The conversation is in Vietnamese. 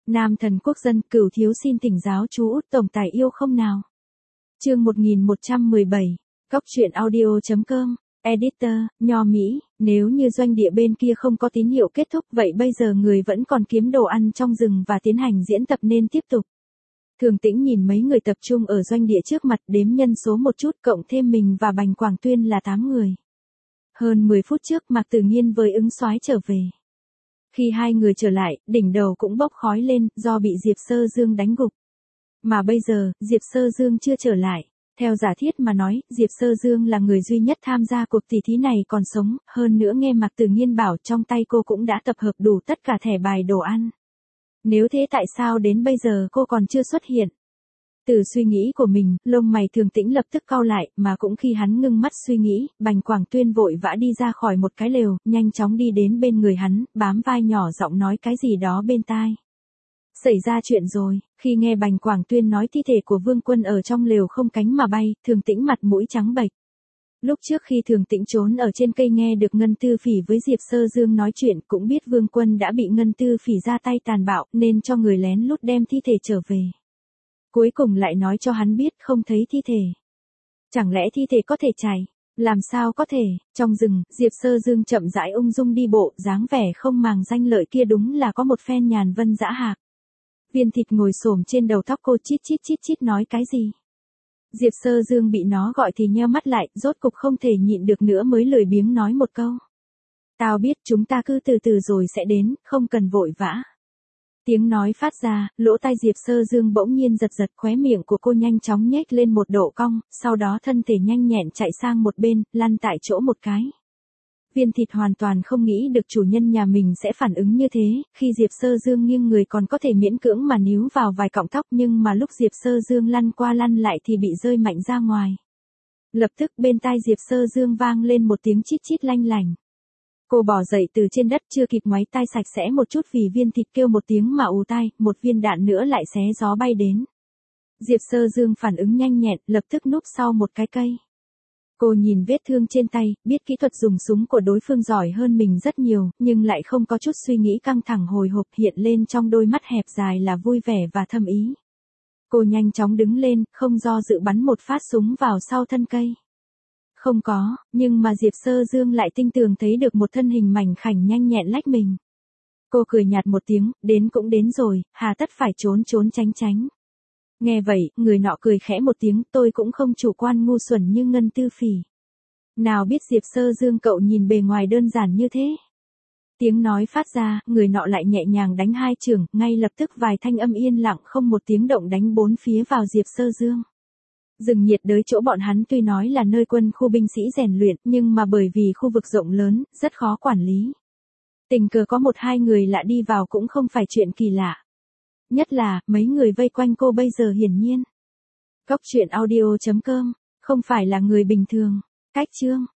Nam thần quốc dân, Cửu thiếu xin thỉnh giáo chú Út tổng tài yêu không nào. Chương 1117, Góc truyện audio.com, Editor, Nho Mỹ, nếu như doanh địa bên kia không có tín hiệu kết thúc vậy bây giờ người vẫn còn kiếm đồ ăn trong rừng và tiến hành diễn tập nên tiếp tục. Thường Tĩnh nhìn mấy người tập trung ở doanh địa trước mặt đếm nhân số một chút cộng thêm mình và Bành Quảng Tuyên là 8 người. Hơn 10 phút trước Mạc Tử Nghiên với Ứng Soái trở về. Khi hai người trở lại, đỉnh đầu cũng bốc khói lên do bị Diệp Sơ Dương đánh gục. Mà bây giờ, Diệp Sơ Dương chưa trở lại. Theo giả thiết mà nói, Diệp Sơ Dương là người duy nhất tham gia cuộc tỷ thí này còn sống, hơn nữa nghe Mạc Tử Nghiên bảo trong tay cô cũng đã tập hợp đủ tất cả thẻ bài đồ ăn. Nếu thế tại sao đến bây giờ cô còn chưa xuất hiện? Từ suy nghĩ của mình, lông mày Thường Tĩnh lập tức cau lại, mà cũng khi hắn ngưng mắt suy nghĩ, Bành Quảng Tuyên vội vã đi ra khỏi một cái lều, nhanh chóng đi đến bên người hắn, bám vai nhỏ giọng nói cái gì đó bên tai. Xảy ra chuyện rồi, khi nghe Bành Quảng Tuyên nói thi thể của Vương Quân ở trong lều không cánh mà bay, Thường Tĩnh mặt mũi trắng bệch. Lúc trước khi Thường Tĩnh trốn ở trên cây nghe được Ngân Tư Phỉ với Diệp Sơ Dương nói chuyện cũng biết Vương Quân đã bị Ngân Tư Phỉ ra tay tàn bạo nên cho người lén lút đem thi thể trở về. Cuối cùng lại nói cho hắn biết không thấy thi thể. Chẳng lẽ thi thể có thể chạy? Làm sao có thể? Trong rừng, Diệp Sơ Dương chậm rãi ung dung đi bộ, dáng vẻ không màng danh lợi kia đúng là có một phen nhàn vân dã hạc. Viên Thịt ngồi xổm trên đầu tóc cô chít chít chít chít nói cái gì? Diệp Sơ Dương bị nó gọi thì nheo mắt lại, rốt cục không thể nhịn được nữa mới lười biếng nói một câu. Tao biết chúng ta cứ từ từ rồi sẽ đến, không cần vội vã. Tiếng nói phát ra, lỗ tai Diệp Sơ Dương bỗng nhiên giật giật, khóe miệng của cô nhanh chóng nhếch lên một độ cong, sau đó thân thể nhanh nhẹn chạy sang một bên, lăn tại chỗ một cái. Viên Thịt hoàn toàn không nghĩ được chủ nhân nhà mình sẽ phản ứng như thế, khi Diệp Sơ Dương nghiêng người còn có thể miễn cưỡng mà níu vào vài cọng tóc nhưng mà lúc Diệp Sơ Dương lăn qua lăn lại thì bị rơi mạnh ra ngoài. Lập tức bên tai Diệp Sơ Dương vang lên một tiếng chít chít lanh lảnh. Cô bò dậy từ trên đất chưa kịp ngoáy tai sạch sẽ một chút vì Viên Thịt kêu một tiếng mà ù tai, một viên đạn nữa lại xé gió bay đến. Diệp Sơ Dương phản ứng nhanh nhẹn, lập tức núp sau một cái cây. Cô nhìn vết thương trên tay, biết kỹ thuật dùng súng của đối phương giỏi hơn mình rất nhiều, nhưng lại không có chút suy nghĩ căng thẳng hồi hộp hiện lên trong đôi mắt hẹp dài là vui vẻ và thâm ý. Cô nhanh chóng đứng lên, không do dự bắn một phát súng vào sau thân cây. Không có, nhưng mà Diệp Sơ Dương lại tinh tường thấy được một thân hình mảnh khảnh nhanh nhẹn lách mình. Cô cười nhạt một tiếng, đến cũng đến rồi, hà tất phải trốn trốn tránh tránh. Nghe vậy, người nọ cười khẽ một tiếng, tôi cũng không chủ quan ngu xuẩn như Ngân Tư Phỉ. Nào biết Diệp Sơ Dương cậu nhìn bề ngoài đơn giản như thế. Tiếng nói phát ra, người nọ lại nhẹ nhàng đánh hai chưởng, ngay lập tức vài thanh âm yên lặng không một tiếng động đánh bốn phía vào Diệp Sơ Dương. Rừng nhiệt đới chỗ bọn hắn tuy nói là nơi quân khu binh sĩ rèn luyện, nhưng mà bởi vì khu vực rộng lớn, rất khó quản lý. Tình cờ có một hai người lạ đi vào cũng không phải chuyện kỳ lạ. Nhất là, mấy người vây quanh cô bây giờ hiển nhiên. Góc truyện audio.com, không phải là người bình thường. Cách chương.